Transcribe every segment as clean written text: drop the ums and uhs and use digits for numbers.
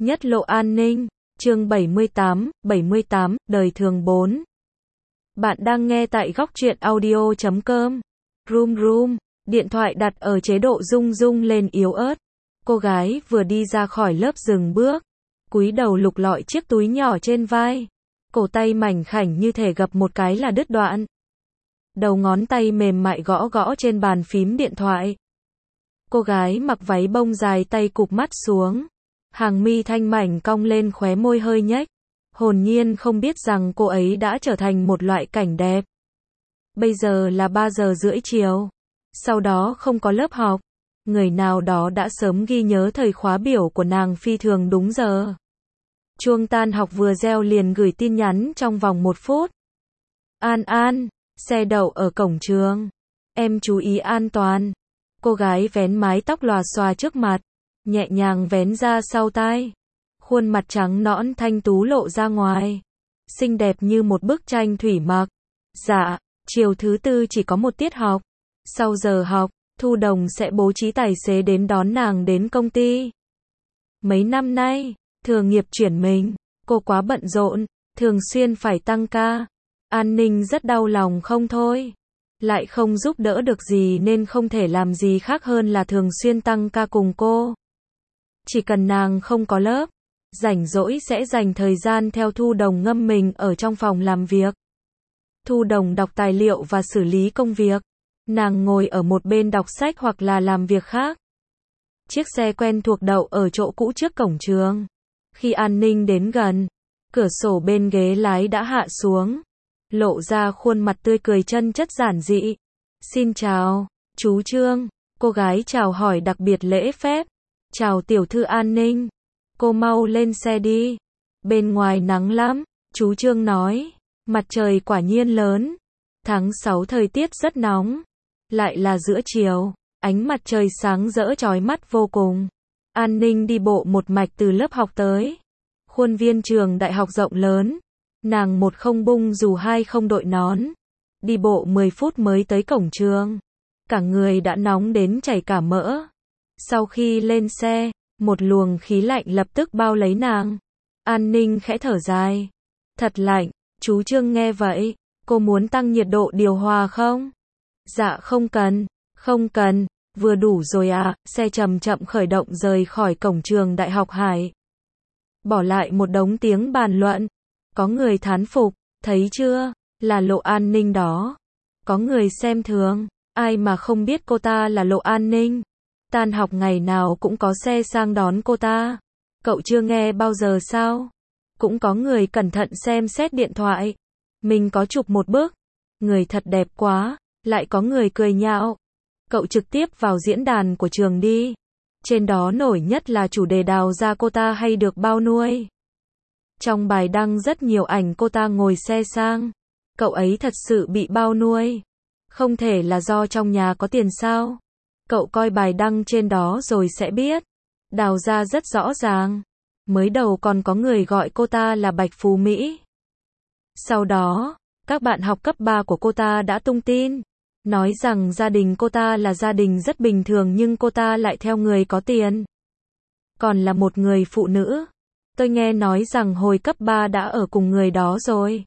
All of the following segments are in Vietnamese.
Nhất lộ an ninh, chương 78, đời thường 4. Bạn đang nghe tại góc truyện audio.com. Rum rum, điện thoại đặt ở chế độ rung rung lên yếu ớt. Cô gái vừa đi ra khỏi lớp dừng bước, cúi đầu lục lọi chiếc túi nhỏ trên vai. Cổ tay mảnh khảnh như thể gập một cái là đứt đoạn. Đầu ngón tay mềm mại gõ gõ trên bàn phím điện thoại. Cô gái mặc váy bông dài, tay cụp mắt xuống. Hàng mi thanh mảnh cong lên, khóe môi hơi nhếch. Hồn nhiên không biết rằng cô ấy đã trở thành một loại cảnh đẹp. Bây giờ là 3 giờ rưỡi chiều. Sau đó không có lớp học. Người nào đó đã sớm ghi nhớ thời khóa biểu của nàng phi thường đúng giờ. Chuông tan học vừa reo liền gửi tin nhắn trong vòng 1 phút. An An, xe đậu ở cổng trường. Em chú ý an toàn. Cô gái vén mái tóc lòa xòa trước mặt, nhẹ nhàng vén ra sau tai. Khuôn mặt trắng nõn thanh tú lộ ra ngoài. Xinh đẹp như một bức tranh thủy mặc. Dạ, chiều thứ tư chỉ có một tiết học. Sau giờ học, Thu Đồng sẽ bố trí tài xế đến đón nàng đến công ty. Mấy năm nay, thừa nghiệp chuyển mình, cô quá bận rộn, thường xuyên phải tăng ca. An Ninh rất đau lòng không thôi. Lại không giúp đỡ được gì nên không thể làm gì khác hơn là thường xuyên tăng ca cùng cô. Chỉ cần nàng không có lớp, rảnh rỗi sẽ dành thời gian theo Thu Đồng ngâm mình ở trong phòng làm việc. Thu Đồng đọc tài liệu và xử lý công việc. Nàng ngồi ở một bên đọc sách hoặc là làm việc khác. Chiếc xe quen thuộc đậu ở chỗ cũ trước cổng trường. Khi An Ninh đến gần, cửa sổ bên ghế lái đã hạ xuống, lộ ra khuôn mặt tươi cười chân chất giản dị. Xin chào, chú Trương. Cô gái chào hỏi đặc biệt lễ phép. Chào tiểu thư An Ninh. Cô mau lên xe đi. Bên ngoài nắng lắm, chú Trương nói. Mặt trời quả nhiên lớn. Tháng 6 thời tiết rất nóng. Lại là giữa chiều, ánh mặt trời sáng rỡ chói mắt vô cùng. An Ninh đi bộ một mạch từ lớp học tới khuôn viên trường đại học rộng lớn. Nàng một không bung dù, hai không đội nón. Đi bộ 10 phút mới tới cổng trường. Cả người đã nóng đến chảy cả mỡ. Sau khi lên xe, một luồng khí lạnh lập tức bao lấy nàng. An Ninh khẽ thở dài. Thật lạnh. Chú Trương nghe vậy, cô muốn tăng nhiệt độ điều hòa không? Dạ không cần, không cần, vừa đủ rồi ạ. Xe chậm chậm khởi động rời khỏi cổng trường Đại học Hải. Bỏ lại một đống tiếng bàn luận. Có người thán phục, thấy chưa, là Lộ An Ninh đó. Có người xem thường, ai mà không biết cô ta là Lộ An Ninh. Tan học ngày nào cũng có xe sang đón cô ta. Cậu chưa nghe bao giờ sao? Cũng có người cẩn thận xem xét điện thoại. Mình có chụp một bức. Người thật đẹp quá. Lại có người cười nhạo. Cậu trực tiếp vào diễn đàn của trường đi. Trên đó nổi nhất là chủ đề đào ra cô ta hay được bao nuôi. Trong bài đăng rất nhiều ảnh cô ta ngồi xe sang. Cậu ấy thật sự bị bao nuôi. Không thể là do trong nhà có tiền sao? Cậu coi bài đăng trên đó rồi sẽ biết. Đào ra rất rõ ràng. Mới đầu còn có người gọi cô ta là Bạch Phú Mỹ. Sau đó, các bạn học cấp 3 của cô ta đã tung tin. Nói rằng gia đình cô ta là gia đình rất bình thường nhưng cô ta lại theo người có tiền. Còn là một người phụ nữ. Tôi nghe nói rằng hồi cấp 3 đã ở cùng người đó rồi.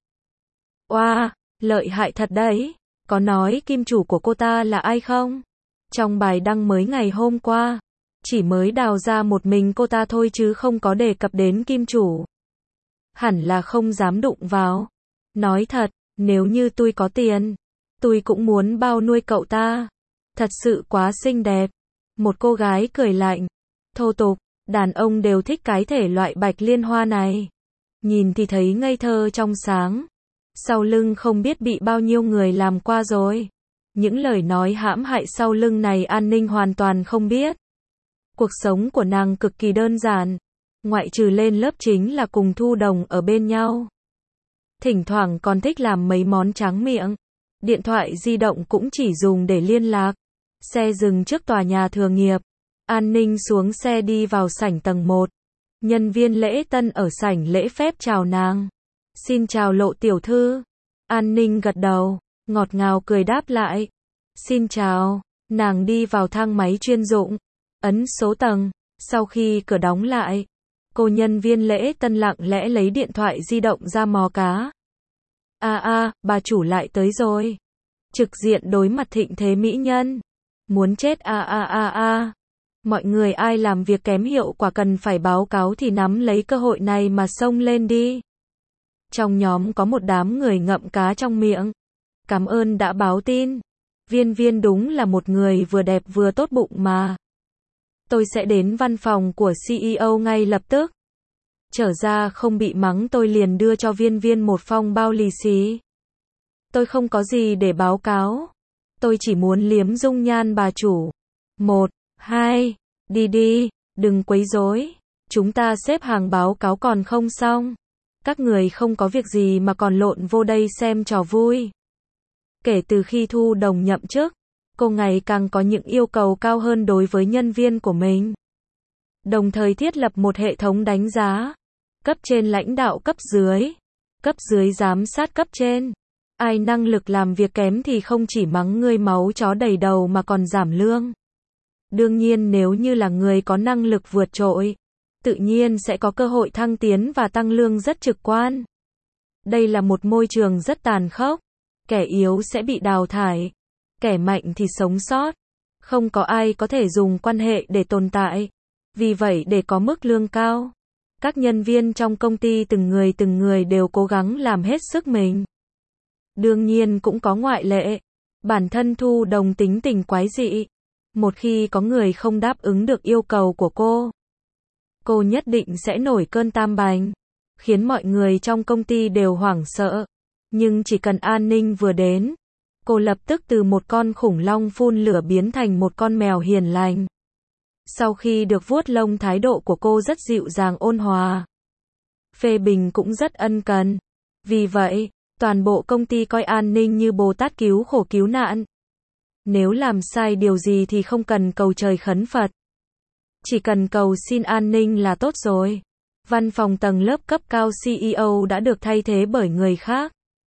Oa, lợi hại thật đấy. Có nói kim chủ của cô ta là ai không? Trong bài đăng mới ngày hôm qua, chỉ mới đào ra một mình cô ta thôi chứ không có đề cập đến kim chủ. Hẳn là không dám đụng vào. Nói thật, nếu như tôi có tiền, tôi cũng muốn bao nuôi cậu ta. Thật sự quá xinh đẹp. Một cô gái cười lạnh. Thô tục, đàn ông đều thích cái thể loại bạch liên hoa này. Nhìn thì thấy ngây thơ trong sáng. Sau lưng không biết bị bao nhiêu người làm qua rồi. Những lời nói hãm hại sau lưng này An Ninh hoàn toàn không biết. Cuộc sống của nàng cực kỳ đơn giản. Ngoại trừ lên lớp chính là cùng Thu Đồng ở bên nhau. Thỉnh thoảng còn thích làm mấy món tráng miệng. Điện thoại di động cũng chỉ dùng để liên lạc. Xe dừng trước tòa nhà thừa nghiệp. An Ninh xuống xe đi vào sảnh tầng 1. Nhân viên lễ tân ở sảnh lễ phép chào nàng. Xin chào Lộ tiểu thư. An Ninh gật đầu, ngọt ngào cười đáp lại. Xin chào. Nàng đi vào thang máy chuyên dụng. Ấn số tầng. Sau khi cửa đóng lại, Cô nhân viên lễ tân lặng lẽ lấy điện thoại di động ra mò cá. Bà chủ lại tới rồi. Trực diện đối mặt thịnh thế mỹ nhân. Muốn chết Mọi người ai làm việc kém hiệu quả cần phải báo cáo thì nắm lấy cơ hội này mà xông lên đi. Trong nhóm có một đám người ngậm cá trong miệng. Cảm ơn đã báo tin. Viên Viên đúng là một người vừa đẹp vừa tốt bụng mà. Tôi sẽ đến văn phòng của CEO ngay lập tức. Trở ra không bị mắng tôi liền đưa cho Viên Viên một phong bao lì xì. Tôi không có gì để báo cáo. Tôi chỉ muốn liếm dung nhan bà chủ. 1, 2, đi, đừng quấy rối. Chúng ta xếp hàng báo cáo còn không xong. Các người không có việc gì mà còn lộn vô đây xem trò vui. Kể từ khi Thu Đồng nhậm chức, cô ngày càng có những yêu cầu cao hơn đối với nhân viên của mình. Đồng thời thiết lập một hệ thống đánh giá. Cấp trên lãnh đạo cấp dưới giám sát cấp trên. Ai năng lực làm việc kém thì không chỉ mắng ngươi máu chó đầy đầu mà còn giảm lương. Đương nhiên nếu như là người có năng lực vượt trội, tự nhiên sẽ có cơ hội thăng tiến và tăng lương rất trực quan. Đây là một môi trường rất tàn khốc. Kẻ yếu sẽ bị đào thải, kẻ mạnh thì sống sót. Không có ai có thể dùng quan hệ để tồn tại. Vì vậy để có mức lương cao, các nhân viên trong công ty từng người đều cố gắng làm hết sức mình. Đương nhiên cũng có ngoại lệ. Bản thân Thu Đồng tính tình quái dị. Một khi có người không đáp ứng được yêu cầu của cô nhất định sẽ nổi cơn tam bành, khiến mọi người trong công ty đều hoảng sợ. Nhưng chỉ cần an ninh vừa đến, cô lập tức từ một con khủng long phun lửa biến thành một con mèo hiền lành. Sau khi được vuốt lông thái độ của cô rất dịu dàng ôn hòa. Phê bình cũng rất ân cần. Vì vậy, toàn bộ công ty coi an ninh như Bồ Tát cứu khổ cứu nạn. Nếu làm sai điều gì thì không cần cầu trời khấn Phật. Chỉ cần cầu xin an ninh là tốt rồi. Văn phòng tầng lớp cấp cao CEO đã được thay thế bởi người khác.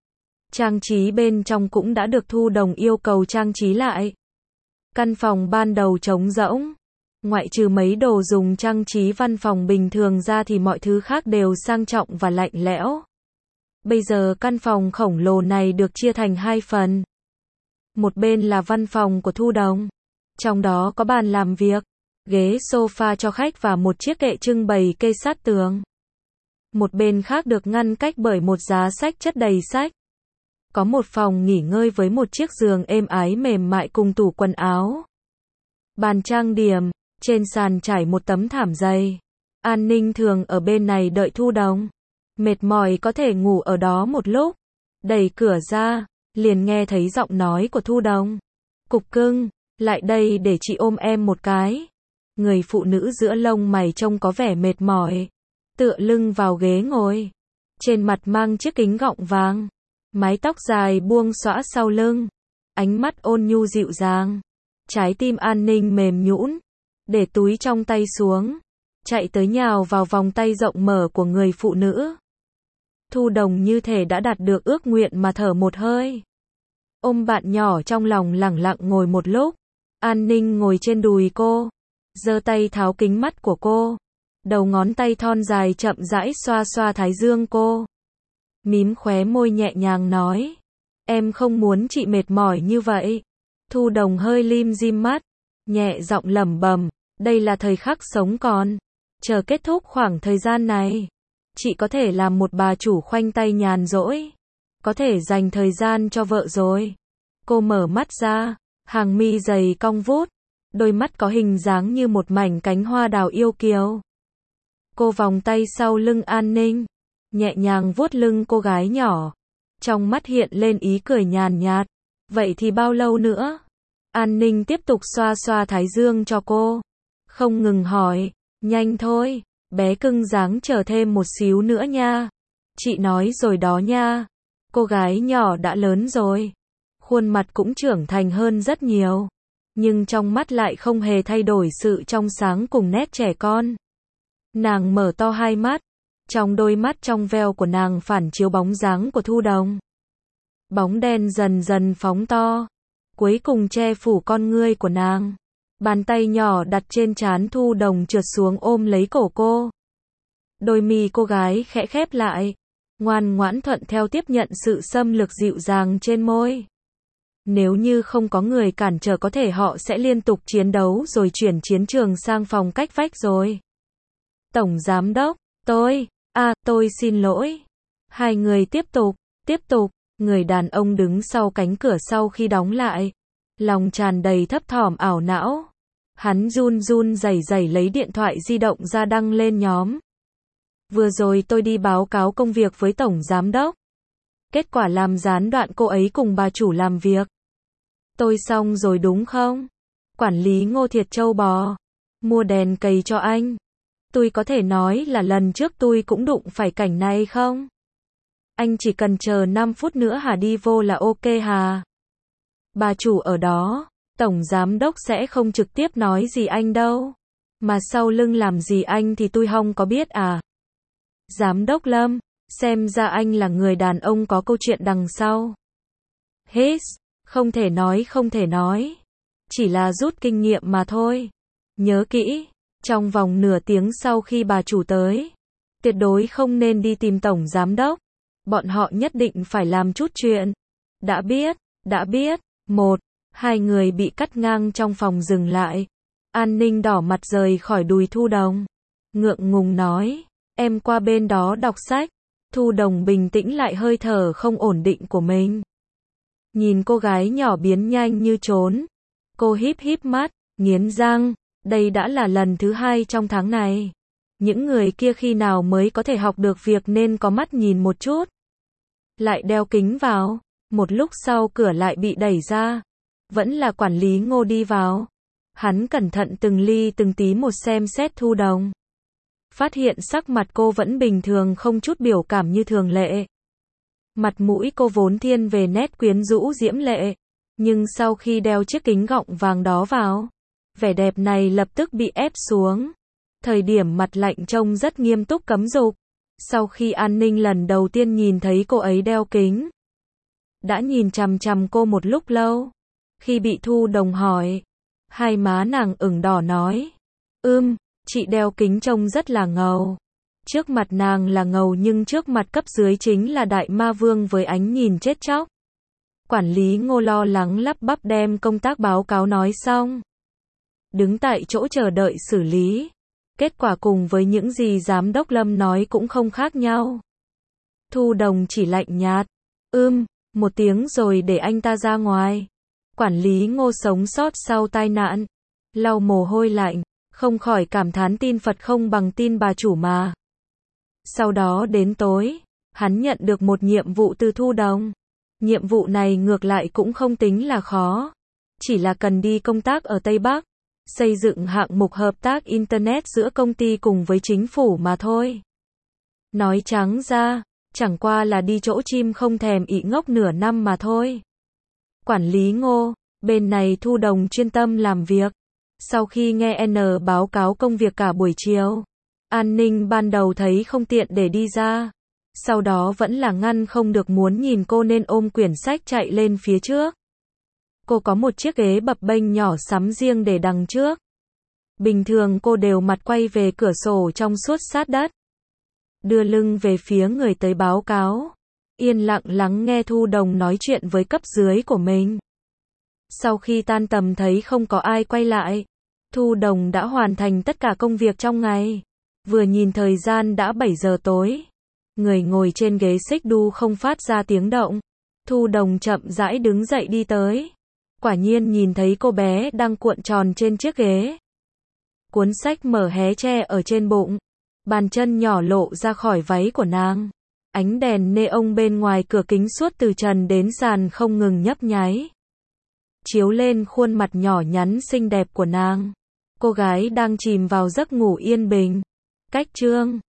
Trang trí bên trong cũng đã được Thu Đồng yêu cầu trang trí lại. Căn phòng ban đầu trống rỗng. Ngoại trừ mấy đồ dùng trang trí văn phòng bình thường ra thì mọi thứ khác đều sang trọng và lạnh lẽo. Bây giờ căn phòng khổng lồ này được chia thành hai phần. Một bên là văn phòng của Thu Đồng. Trong đó có bàn làm việc, ghế sofa cho khách và một chiếc kệ trưng bày kê sát tường. Một bên khác được ngăn cách bởi một giá sách chất đầy sách. Có một phòng nghỉ ngơi với một chiếc giường êm ái mềm mại cùng tủ quần áo. Bàn trang điểm, trên sàn trải một tấm thảm dày. An ninh thường ở bên này đợi Thu Đồng. Mệt mỏi có thể ngủ ở đó một lúc. Đẩy cửa ra, liền nghe thấy giọng nói của Thu Đồng. Cục cưng, lại đây để chị ôm em một cái. Người phụ nữ giữa lông mày trông có vẻ mệt mỏi. Tựa lưng vào ghế ngồi. Trên mặt mang chiếc kính gọng vàng. Mái tóc dài buông xõa sau lưng. Ánh mắt ôn nhu dịu dàng. Trái tim an ninh mềm nhũn. Để túi trong tay xuống. Chạy tới nhào vào vòng tay rộng mở của người phụ nữ. Thu Đồng như thể đã đạt được ước nguyện mà thở một hơi. Ôm bạn nhỏ trong lòng lẳng lặng ngồi một lúc. An ninh ngồi trên đùi cô. Giơ tay tháo kính mắt của cô. Đầu ngón tay thon dài chậm rãi xoa xoa thái dương cô. Mím khóe môi nhẹ nhàng nói. Em không muốn chị mệt mỏi như vậy. Thu Đồng hơi lim dim mắt. Nhẹ giọng lẩm bẩm. Đây là thời khắc sống còn. Chờ kết thúc khoảng thời gian này. Chị có thể làm một bà chủ khoanh tay nhàn rỗi. Có thể dành thời gian cho vợ rồi. Cô mở mắt ra. Hàng mi dày cong vút. Đôi mắt có hình dáng như một mảnh cánh hoa đào yêu kiều. Cô vòng tay sau lưng an ninh. Nhẹ nhàng vuốt lưng cô gái nhỏ. Trong mắt hiện lên ý cười nhàn nhạt. Vậy thì bao lâu nữa? An ninh tiếp tục xoa xoa thái dương cho cô. Không ngừng hỏi. Nhanh thôi, bé cưng dáng chờ thêm một xíu nữa nha. Chị nói rồi đó nha. Cô gái nhỏ đã lớn rồi. Khuôn mặt cũng trưởng thành hơn rất nhiều. Nhưng trong mắt lại không hề thay đổi sự trong sáng cùng nét trẻ con. Nàng mở to hai mắt. Trong đôi mắt trong veo của nàng phản chiếu bóng dáng của Thu Đồng. Bóng đen dần dần phóng to. Cuối cùng che phủ con ngươi của nàng. Bàn tay nhỏ đặt trên trán Thu Đồng trượt xuống ôm lấy cổ cô. Đôi mi cô gái khẽ khép lại, ngoan ngoãn thuận theo tiếp nhận sự xâm lược dịu dàng trên môi. Nếu như không có người cản trở có thể họ sẽ liên tục chiến đấu rồi chuyển chiến trường sang phòng cách vách rồi. Tổng giám đốc, tôi xin lỗi. Hai người tiếp tục, người đàn ông đứng sau cánh cửa sau khi đóng lại. Lòng tràn đầy thấp thỏm ảo não. Hắn run run rẩy rẩy lấy điện thoại di động ra đăng lên nhóm. Vừa rồi tôi đi báo cáo công việc với tổng giám đốc. Kết quả làm gián đoạn cô ấy cùng bà chủ làm việc. Tôi xong rồi đúng không? Quản lý Ngô thiệt trâu bò. Mua đèn cầy cho anh. Tôi có thể nói là lần trước tôi cũng đụng phải cảnh này không? Anh chỉ cần chờ 5 phút nữa hả đi vô là ok hà? Bà chủ ở đó, tổng giám đốc sẽ không trực tiếp nói gì anh đâu. Mà sau lưng làm gì anh thì tôi không có biết à? Giám đốc Lâm, xem ra anh là người đàn ông có câu chuyện đằng sau. Hết, không thể nói. Chỉ là rút kinh nghiệm mà thôi. Nhớ kỹ, trong vòng nửa tiếng sau khi bà chủ tới, tuyệt đối không nên đi tìm tổng giám đốc. Bọn họ nhất định phải làm chút chuyện. Đã biết. Hai người bị cắt ngang trong phòng dừng lại. An Ninh đỏ mặt rời khỏi đùi Thu Đồng. Ngượng ngùng nói, em qua bên đó đọc sách. Thu Đồng bình tĩnh lại hơi thở không ổn định của mình. Nhìn cô gái nhỏ biến nhanh như trốn. Cô híp mắt, nghiến răng. Đây đã là lần thứ 2 trong tháng này. Những người kia khi nào mới có thể học được việc nên có mắt nhìn một chút. Lại đeo kính vào. Một lúc sau cửa lại bị đẩy ra. Vẫn là quản lý Ngô đi vào. Hắn cẩn thận từng ly từng tí một xem xét Thu Đồng. Phát hiện sắc mặt cô vẫn bình thường không chút biểu cảm như thường lệ. Mặt mũi cô vốn thiên về nét quyến rũ diễm lệ. Nhưng sau khi đeo chiếc kính gọng vàng đó vào, vẻ đẹp này lập tức bị ép xuống. Thời điểm mặt lạnh trông rất nghiêm túc cấm dục. Sau khi An Ninh lần đầu tiên nhìn thấy cô ấy đeo kính, đã nhìn chằm chằm cô một lúc lâu. Khi bị Thu Đồng hỏi, hai má nàng ửng đỏ nói, chị đeo kính trông rất là ngầu. Trước mặt nàng là ngầu nhưng trước mặt cấp dưới chính là đại ma vương với ánh nhìn chết chóc. Quản lý Ngô lo lắng lắp bắp đem công tác báo cáo nói xong. Đứng tại chỗ chờ đợi xử lý. Kết quả cùng với những gì giám đốc Lâm nói cũng không khác nhau. Thu Đồng chỉ lạnh nhạt. Một tiếng rồi để anh ta ra ngoài. Quản lý Ngô sống sót sau tai nạn. Lau mồ hôi lạnh. Không khỏi cảm thán tin Phật không bằng tin bà chủ mà. Sau đó đến tối, hắn nhận được một nhiệm vụ từ Thu Đồng. Nhiệm vụ này ngược lại cũng không tính là khó. Chỉ là cần đi công tác ở Tây Bắc. Xây dựng hạng mục hợp tác Internet giữa công ty cùng với chính phủ mà thôi. Nói trắng ra, chẳng qua là đi chỗ chim không thèm ị ngốc nửa năm mà thôi. Quản lý Ngô, bên này Thu Đồng chuyên tâm làm việc. Sau khi nghe N báo cáo công việc cả buổi chiều, An Ninh ban đầu thấy không tiện để đi ra. Sau đó vẫn là ngăn không được muốn nhìn cô nên ôm quyển sách chạy lên phía trước. Cô có một chiếc ghế bập bênh nhỏ sắm riêng để đằng trước. Bình thường cô đều mặt quay về cửa sổ trong suốt sát đất. Đưa lưng về phía người tới báo cáo. Yên lặng lắng nghe Thu Đồng nói chuyện với cấp dưới của mình. Sau khi tan tầm thấy không có ai quay lại, Thu Đồng đã hoàn thành tất cả công việc trong ngày. Vừa nhìn thời gian đã 7 giờ tối. Người ngồi trên ghế xích đu không phát ra tiếng động. Thu Đồng chậm rãi đứng dậy đi tới. Quả nhiên nhìn thấy cô bé đang cuộn tròn trên chiếc ghế. Cuốn sách mở hé che ở trên bụng. Bàn chân nhỏ lộ ra khỏi váy của nàng. Ánh đèn neon bên ngoài cửa kính suốt từ trần đến sàn không ngừng nhấp nháy. Chiếu lên khuôn mặt nhỏ nhắn xinh đẹp của nàng. Cô gái đang chìm vào giấc ngủ yên bình. Cách chương